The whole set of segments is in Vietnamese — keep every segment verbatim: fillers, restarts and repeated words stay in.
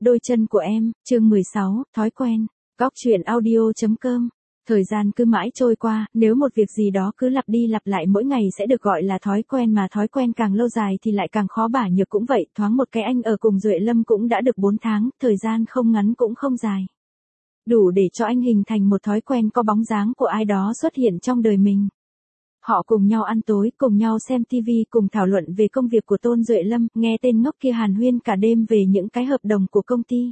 Đôi chân của em, chương mười sáu, thói quen. Góc truyện audio chấm com. Thời gian cứ mãi trôi qua, nếu một việc gì đó cứ lặp đi lặp lại mỗi ngày sẽ được gọi là thói quen, mà thói quen càng lâu dài thì lại càng khó bả nhược. Cũng vậy, thoáng một cái anh ở cùng Duệ Lâm cũng đã được bốn tháng, thời gian không ngắn cũng không dài. Đủ để cho anh hình thành một thói quen có bóng dáng của ai đó xuất hiện trong đời mình. Họ cùng nhau ăn tối, cùng nhau xem tivi, cùng thảo luận về công việc của Tôn Duệ Lâm, nghe tên ngốc kia hàn huyên cả đêm về những cái hợp đồng của công ty.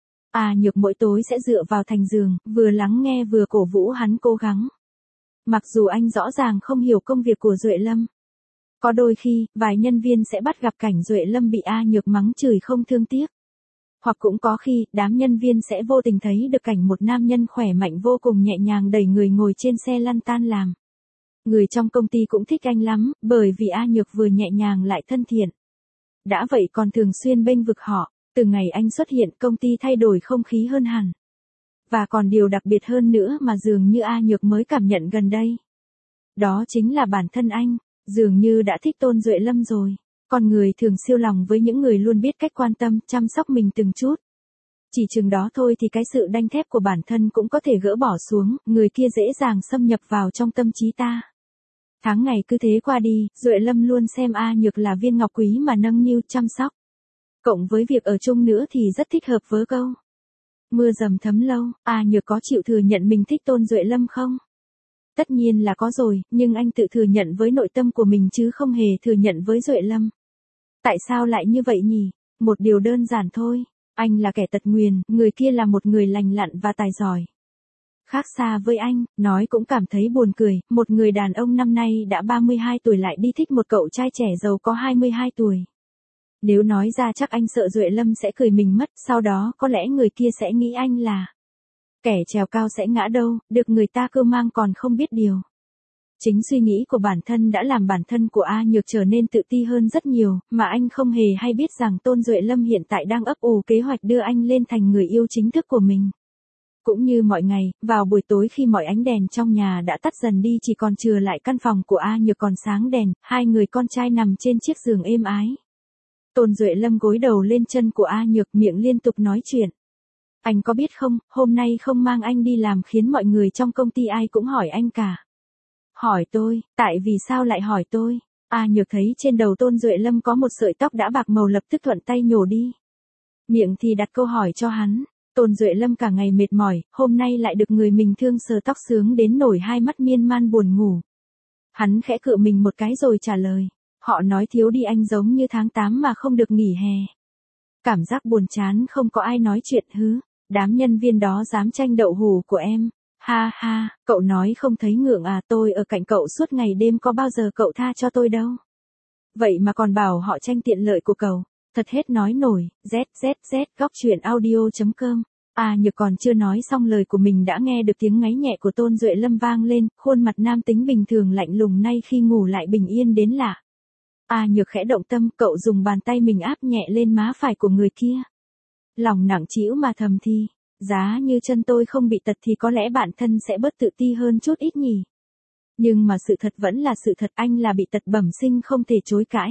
À Nhược mỗi tối sẽ dựa vào thành giường, vừa lắng nghe vừa cổ vũ hắn cố gắng. Mặc dù anh rõ ràng không hiểu công việc của Duệ Lâm. Có đôi khi, vài nhân viên sẽ bắt gặp cảnh Duệ Lâm bị A Nhược mắng chửi không thương tiếc. Hoặc cũng có khi, đám nhân viên sẽ vô tình thấy được cảnh một nam nhân khỏe mạnh vô cùng nhẹ nhàng đẩy người ngồi trên xe lăn tan làm. Người trong công ty cũng thích anh lắm, bởi vì A Nhược vừa nhẹ nhàng lại thân thiện. Đã vậy còn thường xuyên bênh vực họ, từ ngày anh xuất hiện công ty thay đổi không khí hơn hẳn. Và còn điều đặc biệt hơn nữa mà dường như A Nhược mới cảm nhận gần đây. Đó chính là bản thân anh, dường như đã thích Tôn Duệ Lâm rồi. Con người thường siêu lòng với những người luôn biết cách quan tâm, chăm sóc mình từng chút. Chỉ chừng đó thôi thì cái sự đanh thép của bản thân cũng có thể gỡ bỏ xuống, người kia dễ dàng xâm nhập vào trong tâm trí ta. Tháng ngày cứ thế qua đi, Duệ Lâm luôn xem A Nhược là viên ngọc quý mà nâng niu chăm sóc. Cộng với việc ở chung nữa thì rất thích hợp với câu. Mưa dầm thấm lâu, A Nhược có chịu thừa nhận mình thích Tôn Duệ Lâm không? Tất nhiên là có rồi, nhưng anh tự thừa nhận với nội tâm của mình chứ không hề thừa nhận với Duệ Lâm. Tại sao lại như vậy nhỉ? Một điều đơn giản thôi, anh là kẻ tật nguyền, người kia là một người lành lặn và tài giỏi. Khác xa với anh, nói cũng cảm thấy buồn cười, một người đàn ông năm nay đã ba mươi hai tuổi lại đi thích một cậu trai trẻ giàu có hai mươi hai tuổi. Nếu nói ra chắc anh sợ Duệ Lâm sẽ cười mình mất, sau đó có lẽ người kia sẽ nghĩ anh là kẻ trèo cao sẽ ngã đâu, được người ta cơ mang còn không biết điều. Chính suy nghĩ của bản thân đã làm bản thân của A Nhược trở nên tự ti hơn rất nhiều, mà anh không hề hay biết rằng Tôn Duệ Lâm hiện tại đang ấp ủ kế hoạch đưa anh lên thành người yêu chính thức của mình. Cũng như mọi ngày, vào buổi tối khi mọi ánh đèn trong nhà đã tắt dần đi chỉ còn chừa lại căn phòng của A Nhược còn sáng đèn, hai người con trai nằm trên chiếc giường êm ái. Tôn Duệ Lâm gối đầu lên chân của A Nhược, miệng liên tục nói chuyện. Anh có biết không, hôm nay không mang anh đi làm khiến mọi người trong công ty ai cũng hỏi anh cả. Hỏi tôi, tại vì sao lại hỏi tôi? A Nhược thấy trên đầu Tôn Duệ Lâm có một sợi tóc đã bạc màu lập tức thuận tay nhổ đi. Miệng thì đặt câu hỏi cho hắn. Tôn Duệ Lâm cả ngày mệt mỏi, hôm nay lại được người mình thương sờ tóc sướng đến nổi hai mắt miên man buồn ngủ. Hắn khẽ cựa mình một cái rồi trả lời. Họ nói thiếu đi anh giống như tháng tám mà không được nghỉ hè. Cảm giác buồn chán không có ai nói chuyện hứ. Đám nhân viên đó dám tranh đậu hù của em. Ha ha, cậu nói không thấy ngượng à, tôi ở cạnh cậu suốt ngày đêm có bao giờ cậu tha cho tôi đâu. Vậy mà còn bảo họ tranh tiện lợi của cậu. Thật hết nói nổi, z z z góc truyện audio chấm com. A Nhược còn chưa nói xong lời của mình đã nghe được tiếng ngáy nhẹ của Tôn Duệ Lâm vang lên, khuôn mặt nam tính bình thường lạnh lùng nay khi ngủ lại bình yên đến lạ. A Nhược khẽ động tâm, cậu dùng bàn tay mình áp nhẹ lên má phải của người kia. Lòng nặng trĩu mà thầm thì, giá như chân tôi không bị tật thì có lẽ bản thân sẽ bớt tự ti hơn chút ít nhỉ. Nhưng mà sự thật vẫn là sự thật, anh là bị tật bẩm sinh không thể chối cãi.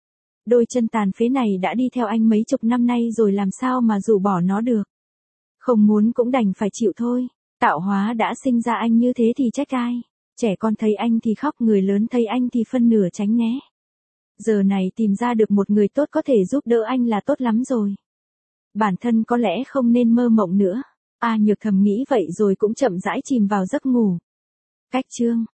Đôi chân tàn phế này đã đi theo anh mấy chục năm nay rồi, làm sao mà rũ bỏ nó được. Không muốn cũng đành phải chịu thôi, tạo hóa đã sinh ra anh như thế thì trách ai. Trẻ con thấy anh thì khóc, người lớn thấy anh thì phân nửa tránh né. Giờ này tìm ra được một người tốt có thể giúp đỡ anh là tốt lắm rồi. Bản thân có lẽ không nên mơ mộng nữa. A Nhược thầm nghĩ vậy rồi cũng chậm rãi chìm vào giấc ngủ. Cách chương